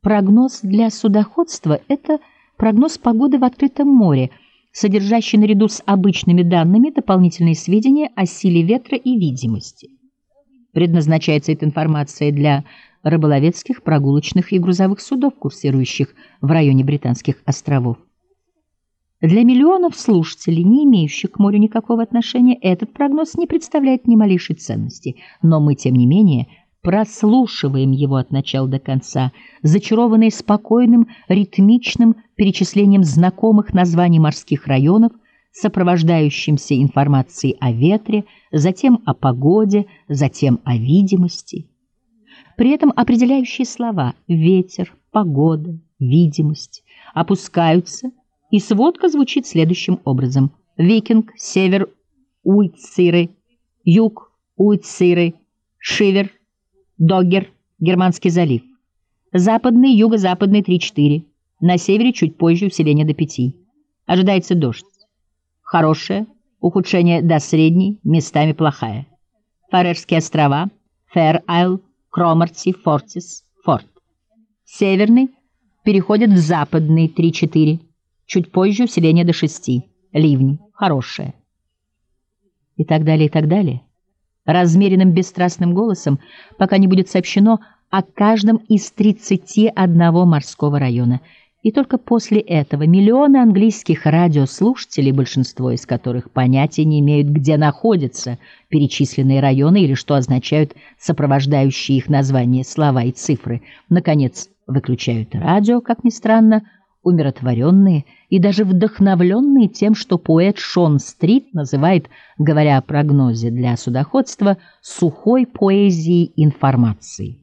Прогноз для судоходства – это прогноз погоды в открытом море, содержащий наряду с обычными данными дополнительные сведения о силе ветра и видимости. Предназначается эта информация для рыболовецких, прогулочных и грузовых судов, курсирующих в районе Британских островов. Для миллионов слушателей, не имеющих к морю никакого отношения, этот прогноз не представляет ни малейшей ценности, но мы, тем не менее, прослушиваем его от начала до конца, зачарованные спокойным, ритмичным перечислением знакомых названий морских районов, сопровождающимся информацией о ветре, затем о погоде, затем о видимости. При этом определяющие слова «ветер», «погода», «видимость» опускаются, и сводка звучит следующим образом: Викинг, север, Уитциры, юг, Уитциры, Шивер, Доггер, Германский залив. Западный, юго-западный 3-4. На севере чуть позже усиление до 5. Ожидается дождь. Хорошая, ухудшение до средней, местами плохая. Фарерские острова, Фэр-Айл, Кромарти, Фортис, Форт. Северный переходит в западный 3-4. Чуть позже усиление до 6. Ливни. Хорошее. И так далее, и так далее. Размеренным бесстрастным голосом, пока не будет сообщено о каждом из 31 морского района. И только после этого миллионы английских радиослушателей, большинство из которых понятия не имеют, где находятся перечисленные районы или что означают сопровождающие их названия слова и цифры, наконец выключают радио, как ни странно, умиротворенные и даже вдохновленные тем, что поэт Шон Стрит называет, говоря о прогнозе для судоходства, сухой поэзией информации.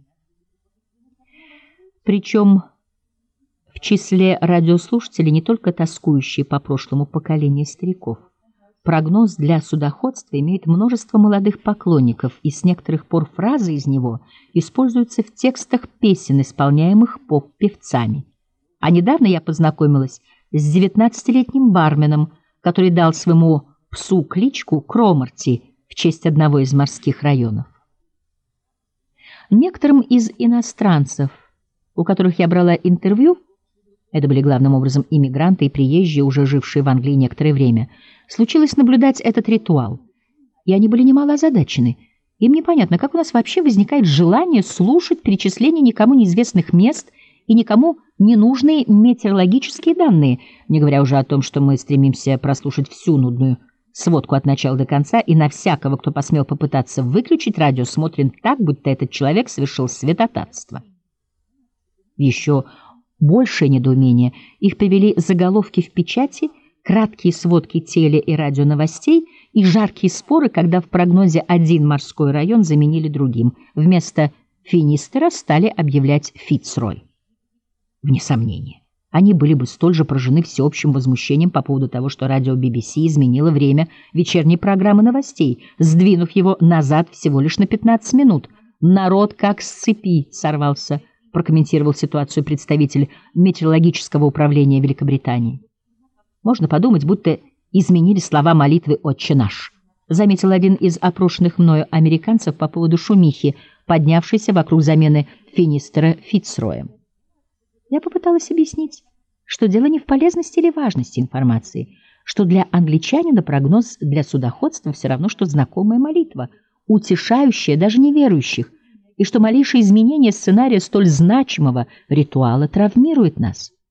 Причем в числе радиослушателей не только тоскующие по прошлому поколению стариков. Прогноз для судоходства имеет множество молодых поклонников, и с некоторых пор фразы из него используются в текстах песен, исполняемых поп-певцами. А недавно я познакомилась с 19-летним барменом, который дал своему псу кличку Кромарти в честь одного из морских районов. Некоторым из иностранцев, у которых я брала интервью, это были главным образом иммигранты и приезжие, уже жившие в Англии некоторое время, случилось наблюдать этот ритуал, и они были немало озадачены. Им непонятно, как у нас вообще возникает желание слушать перечисление никому неизвестных мест и никому ненужные метеорологические данные, не говоря уже о том, что мы стремимся прослушать всю нудную сводку от начала до конца, и на всякого, кто посмел попытаться выключить радио, смотрим так, будто этот человек совершил святотатство. Еще большее недоумение их привели заголовки в печати, краткие сводки теле- и радионовостей и жаркие споры, когда в прогнозе один морской район заменили другим. Вместо Финистера стали объявлять Фицрой. Вне сомнения, они были бы столь же поражены всеобщим возмущением по поводу того, что радио BBC изменило время вечерней программы новостей, сдвинув его назад всего лишь на 15 минут. «Народ как с цепи сорвался», прокомментировал ситуацию представитель метеорологического управления Великобритании. «Можно подумать, будто изменили слова молитвы «Отче наш», заметил один из опрошенных мною американцев по поводу шумихи, поднявшейся вокруг замены Финистера Фицроем. Я попыталась объяснить, что дело не в полезности или важности информации, что для англичанина прогноз для судоходства все равно, что знакомая молитва, утешающая даже неверующих, и что малейшее изменение сценария столь значимого ритуала травмирует нас.